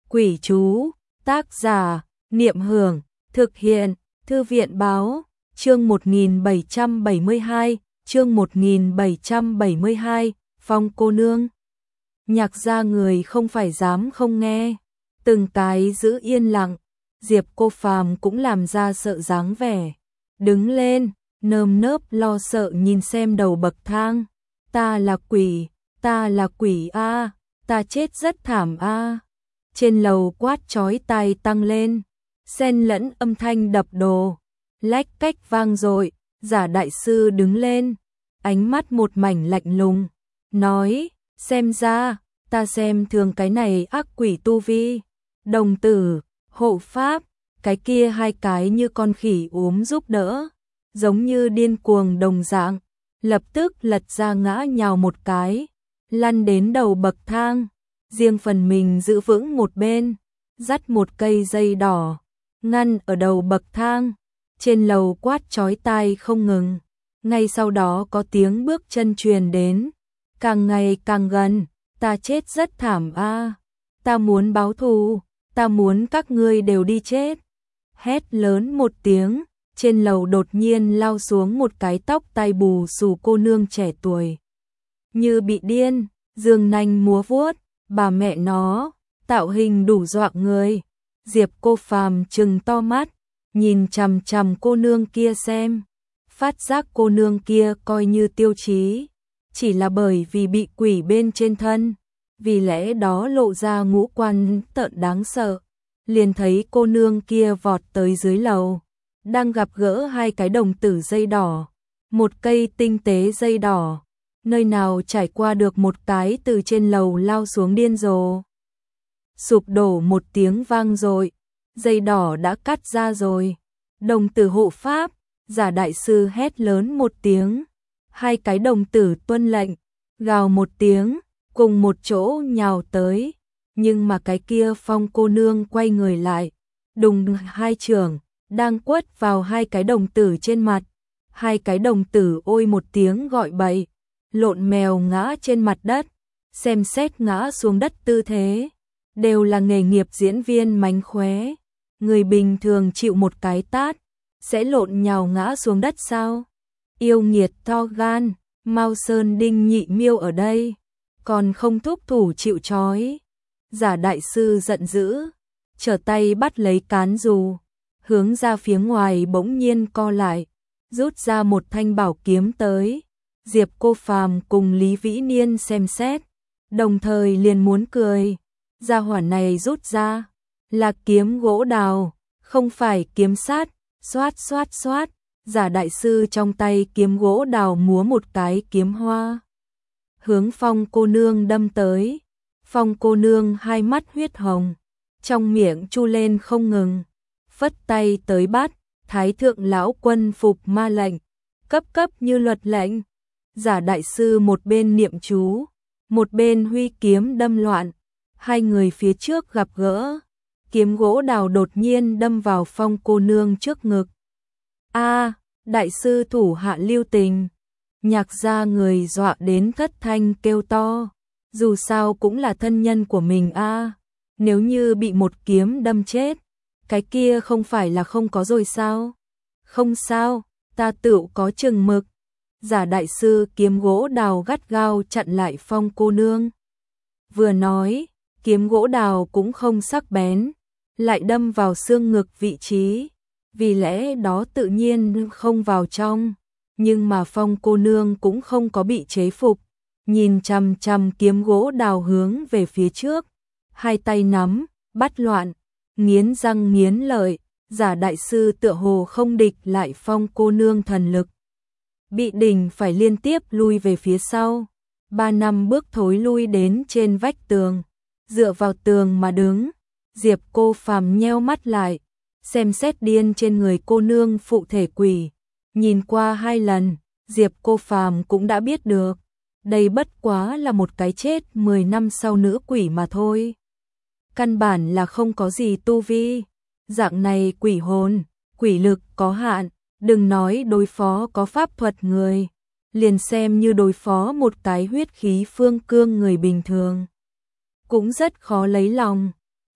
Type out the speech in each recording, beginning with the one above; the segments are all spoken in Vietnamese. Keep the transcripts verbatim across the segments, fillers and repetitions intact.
Quỷ chú, tác giả, Niệm Hưởng, thực hiện, Thư viện báo, chương một nghìn bảy trăm bảy mươi hai, chương một nghìn bảy trăm bảy mươi hai, Phong cô nương. Nhạc gia người không phải dám không nghe, từng cái giữ yên lặng, Diệp Cô Phàm cũng làm ra sợ dáng vẻ, đứng lên, nơm nớp lo sợ nhìn xem đầu bậc thang, ta là quỷ, ta là quỷ a, ta chết rất thảm a. Trên lầu quát chói tai tăng lên, xen lẫn âm thanh đập đồ, lách cách vang dội, Giả đại sư đứng lên, ánh mắt một mảnh lạnh lùng, nói, xem ra, ta xem thường cái này ác quỷ tu vi, đồng tử, hộ pháp, cái kia hai cái như con khỉ ốm giúp đỡ, giống như điên cuồng đồng dạng, lập tức lật ra ngã nhào một cái, lăn đến đầu bậc thang, riêng phần mình giữ vững một bên, dắt một cây dây đỏ, ngăn ở đầu bậc thang, trên lầu quát chói tai không ngừng, ngay sau đó có tiếng bước chân truyền đến, càng ngày càng gần, ta chết rất thảm a, ta muốn báo thù, ta muốn các ngươi đều đi chết. Hét lớn một tiếng, trên lầu đột nhiên lao xuống một cái tóc tai bù xù cô nương trẻ tuổi. Như bị điên, giương nanh múa vuốt, bà mẹ nó, tạo hình đủ dọa người. Diệp Cô Phàm trừng to mắt, nhìn chằm chằm cô nương kia xem, phát giác cô nương kia coi như tiêu chí, chỉ là bởi vì bị quỷ bên trên thân, vì lẽ đó lộ ra ngũ quan tợn đáng sợ. Liền thấy cô nương kia vọt tới dưới lầu, đang gặp gỡ hai cái đồng tử dây đỏ, một cây tinh tế dây đỏ, nơi nào trải qua được một cái từ trên lầu lao xuống điên rồ. Sụp đổ một tiếng vang dội, dây đỏ đã cắt ra rồi. Đồng tử hộ pháp, Giả đại sư hét lớn một tiếng, hai cái đồng tử tuân lệnh, gào một tiếng, cùng một chỗ nhào tới. Nhưng mà cái kia Phong cô nương quay người lại, đùng hai chưởng, đang quất vào hai cái đồng tử trên mặt. Hai cái đồng tử ôi một tiếng gọi bậy, lộn mèo ngã trên mặt đất, xem xét ngã xuống đất tư thế. Đều là nghề nghiệp diễn viên mánh khóe. Người bình thường chịu một cái tát, sẽ lộn nhào ngã xuống đất sao? Yêu nghiệt to gan, Mao Sơn Đinh Nhị Miêu ở đây, còn không thúc thủ chịu trói. Giả đại sư giận dữ, trở tay bắt lấy cán dù, hướng ra phía ngoài bỗng nhiên co lại, rút ra một thanh bảo kiếm tới. Diệp Cô Phàm cùng Lý Vĩ Niên xem xét, đồng thời liền muốn cười. Gia hỏa này rút ra là kiếm gỗ đào, không phải kiếm sắt. Xoát xoát xoát, Giả đại sư trong tay kiếm gỗ đào múa một cái kiếm hoa, hướng Phong cô nương đâm tới. Phong cô nương hai mắt huyết hồng, trong miệng chu lên không ngừng, phất tay tới bắt. Thái thượng lão quân phục ma lệnh, cấp cấp như luật lệnh. Giả đại sư một bên niệm chú, một bên huy kiếm đâm loạn. Hai người phía trước gặp gỡ, kiếm gỗ đào đột nhiên đâm vào Phong cô nương trước ngực. A, đại sư thủ hạ lưu tình. Nhạc gia người dọa đến thất thanh kêu to, dù sao cũng là thân nhân của mình a, nếu như bị một kiếm đâm chết, cái kia không phải là không có rồi sao? Không sao, ta tự có chừng mực. Giả đại sư kiếm gỗ đào gắt gao chặn lại Phong cô nương. Vừa nói, kiếm gỗ đào cũng không sắc bén, lại đâm vào xương ngực vị trí, vì lẽ đó tự nhiên không vào trong. Nhưng mà Phong cô nương cũng không có bị chế phục, nhìn chằm chằm kiếm gỗ đào hướng về phía trước, hai tay nắm, bắt loạn, nghiến răng nghiến lợi. Giả đại sư tựa hồ không địch lại Phong cô nương thần lực, bị đỉnh phải liên tiếp lui về phía sau, ba năm bước thối lui đến trên vách tường, dựa vào tường mà đứng. Diệp Cô Phàm nheo mắt lại, xem xét điên trên người cô nương phụ thể quỷ, nhìn qua hai lần, Diệp Cô Phàm cũng đã biết được, đây bất quá là một cái chết mười năm sau nữ quỷ mà thôi. Căn bản là không có gì tu vi, dạng này quỷ hồn, quỷ lực có hạn, đừng nói đối phó có pháp thuật người, liền xem như đối phó một cái huyết khí phương cương người bình thường, cũng rất khó lấy lòng.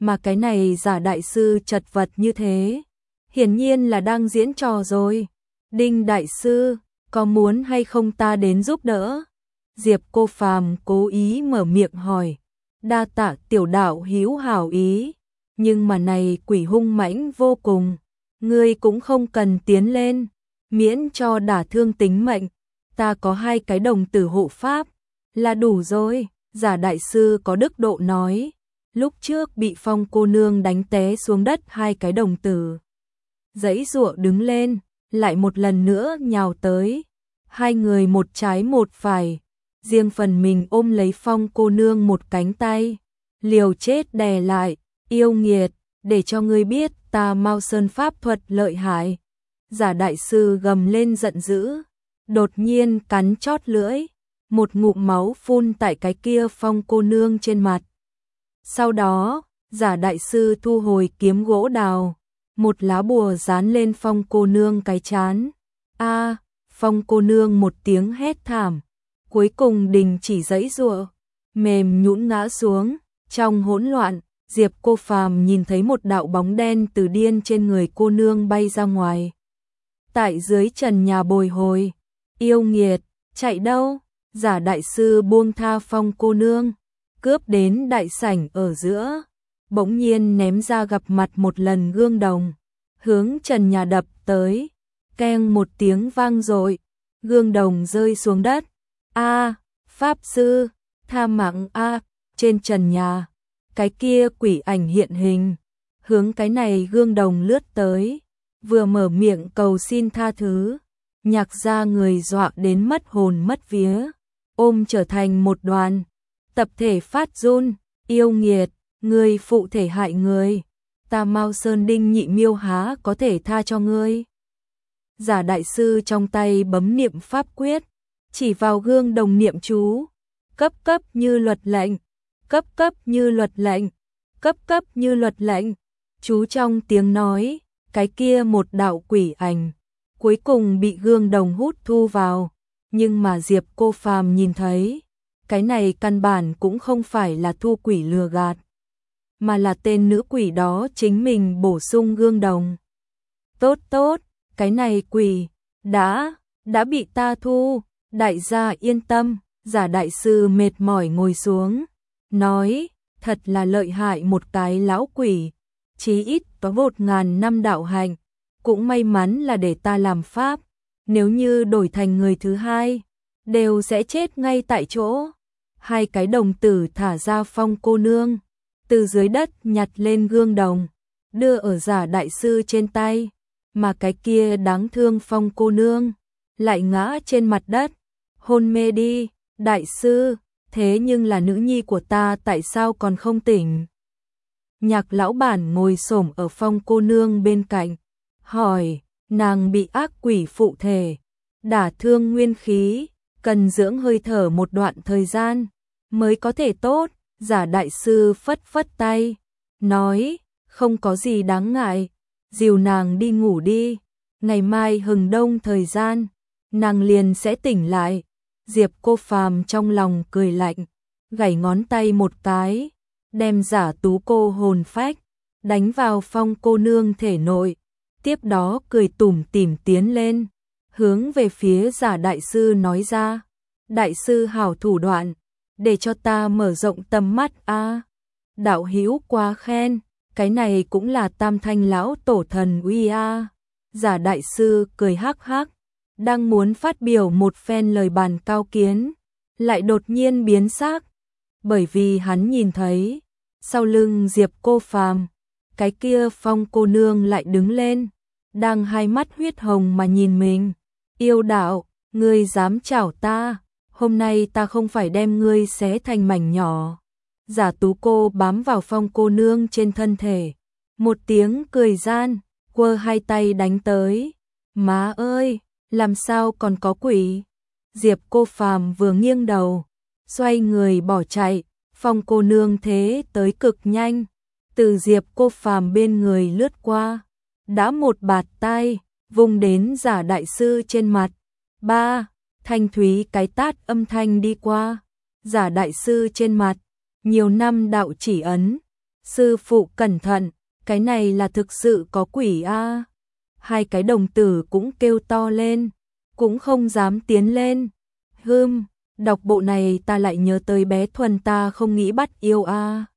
mà cái này giả đại sư chật vật như thế, hiển nhiên là đang diễn trò rồi. Đinh đại sư, có muốn hay không ta đến giúp đỡ? Diệp Cô Phàm cố ý mở miệng hỏi. Đa tạ tiểu đạo hữu hảo ý, nhưng mà này quỷ hung mãnh vô cùng, ngươi cũng không cần tiến lên, miễn cho đả thương tính mệnh, ta có hai cái đồng tử hộ pháp, là đủ rồi. Giả đại sư có đức độ nói, lúc trước bị Phong cô nương đánh té xuống đất hai cái đồng tử. Giãy giụa đứng lên, lại một lần nữa nhào tới, hai người một trái một phải, riêng phần mình ôm lấy Phong cô nương một cánh tay, liều chết đè lại, yêu nghiệt, để cho ngươi biết ta Mao Sơn pháp thuật lợi hại. Giả đại sư gầm lên giận dữ, đột nhiên cắn chót lưỡi, một ngụm máu phun tại cái kia Phong cô nương trên mặt. Sau đó, giả đại sư thu hồi kiếm gỗ đào, một lá bùa dán lên Phong cô nương cái trán. A, Phong cô nương một tiếng hét thảm, cuối cùng đình chỉ giãy giụa, mềm nhũn ngã xuống. Trong hỗn loạn, Diệp Cô Phàm nhìn thấy một đạo bóng đen từ điên trên người cô nương bay ra ngoài. Tại dưới trần nhà bồi hồi, yêu nghiệt, chạy đâu? Giả đại sư buông tha Phong cô nương, cướp đến đại sảnh ở giữa, bỗng nhiên ném ra gặp mặt một lần gương đồng, hướng trần nhà đập tới, keng một tiếng vang dội, gương đồng rơi xuống đất. A, pháp sư, tha mạng a. Trên trần nhà, cái kia quỷ ảnh hiện hình, hướng cái này gương đồng lướt tới, vừa mở miệng cầu xin tha thứ, Nhạc gia người dọa đến mất hồn mất vía, ôm trở thành một đoàn, tập thể phát run, yêu nghiệt, ngươi phụ thể hại người, ta Mao Sơn Đinh Nhị Miêu há có thể tha cho ngươi. Giả đại sư trong tay bấm niệm pháp quyết, chỉ vào gương đồng niệm chú, cấp cấp như luật lệnh, cấp cấp như luật lệnh, cấp cấp như luật lệnh. Chú trong tiếng nói, cái kia một đạo quỷ ảnh, cuối cùng bị gương đồng hút thu vào, nhưng mà Diệp Cô Phàm nhìn thấy, cái này căn bản cũng không phải là thu quỷ lừa gạt, mà là tên nữ quỷ đó chính mình bổ sung gương đồng. Tốt tốt, cái này quỷ, đã, đã bị ta thu, đại gia yên tâm. Giả đại sư mệt mỏi ngồi xuống, nói, thật là lợi hại một cái lão quỷ, chí ít có một ngàn năm đạo hành, cũng may mắn là để ta làm pháp, nếu như đổi thành người thứ hai, đều sẽ chết ngay tại chỗ. Hai cái đồng tử thả ra Phong cô nương, từ dưới đất nhặt lên gương đồng, đưa ở giả đại sư trên tay, mà cái kia đáng thương Phong cô nương, lại ngã trên mặt đất, hôn mê đi. Đại sư, thế nhưng là nữ nhi của ta tại sao còn không tỉnh? Nhạc lão bản ngồi xổm ở Phong cô nương bên cạnh, hỏi, nàng bị ác quỷ phụ thể, đả thương nguyên khí, cần dưỡng hơi thở một đoạn thời gian, mới có thể tốt. Giả đại sư phất phất tay, nói, không có gì đáng ngại, dìu nàng đi ngủ đi, ngày mai hừng đông thời gian, nàng liền sẽ tỉnh lại. Diệp Cô Phàm trong lòng cười lạnh, gảy ngón tay một cái, đem giả tú cô hồn phách, đánh vào Phong cô nương thể nội, tiếp đó cười tủm tỉm tiến lên, hướng về phía giả đại sư nói ra, đại sư hảo thủ đoạn, để cho ta mở rộng tầm mắt a. À, đạo hữu quá khen, cái này cũng là tam thanh lão tổ thần uy a. À. Giả đại sư cười hắc hắc, đang muốn phát biểu một phen lời bàn cao kiến, lại đột nhiên biến sắc, bởi vì hắn nhìn thấy, sau lưng Diệp Cô Phàm, cái kia Phong cô nương lại đứng lên, đang hai mắt huyết hồng mà nhìn mình. Yêu đạo, ngươi dám chảo ta, hôm nay ta không phải đem ngươi xé thành mảnh nhỏ. Giả tú cô bám vào Phong cô nương trên thân thể, một tiếng cười gian, quơ hai tay đánh tới. Má ơi, làm sao còn có quỷ? Diệp Cô Phàm vừa nghiêng đầu, xoay người bỏ chạy, Phong cô nương thế tới cực nhanh, từ Diệp Cô Phàm bên người lướt qua, đã một bạt tay, vung đến giả đại sư trên mặt. Ba, thanh thúy cái tát âm thanh đi qua, giả đại sư trên mặt, nhiều năm đạo chỉ ấn, Sư phụ cẩn thận, cái này là thực sự có quỷ a. Hai cái đồng tử cũng kêu to lên, cũng không dám tiến lên. Hừm, đọc bộ này ta lại nhớ tới bé Thuần ta không nghĩ bắt yêu a.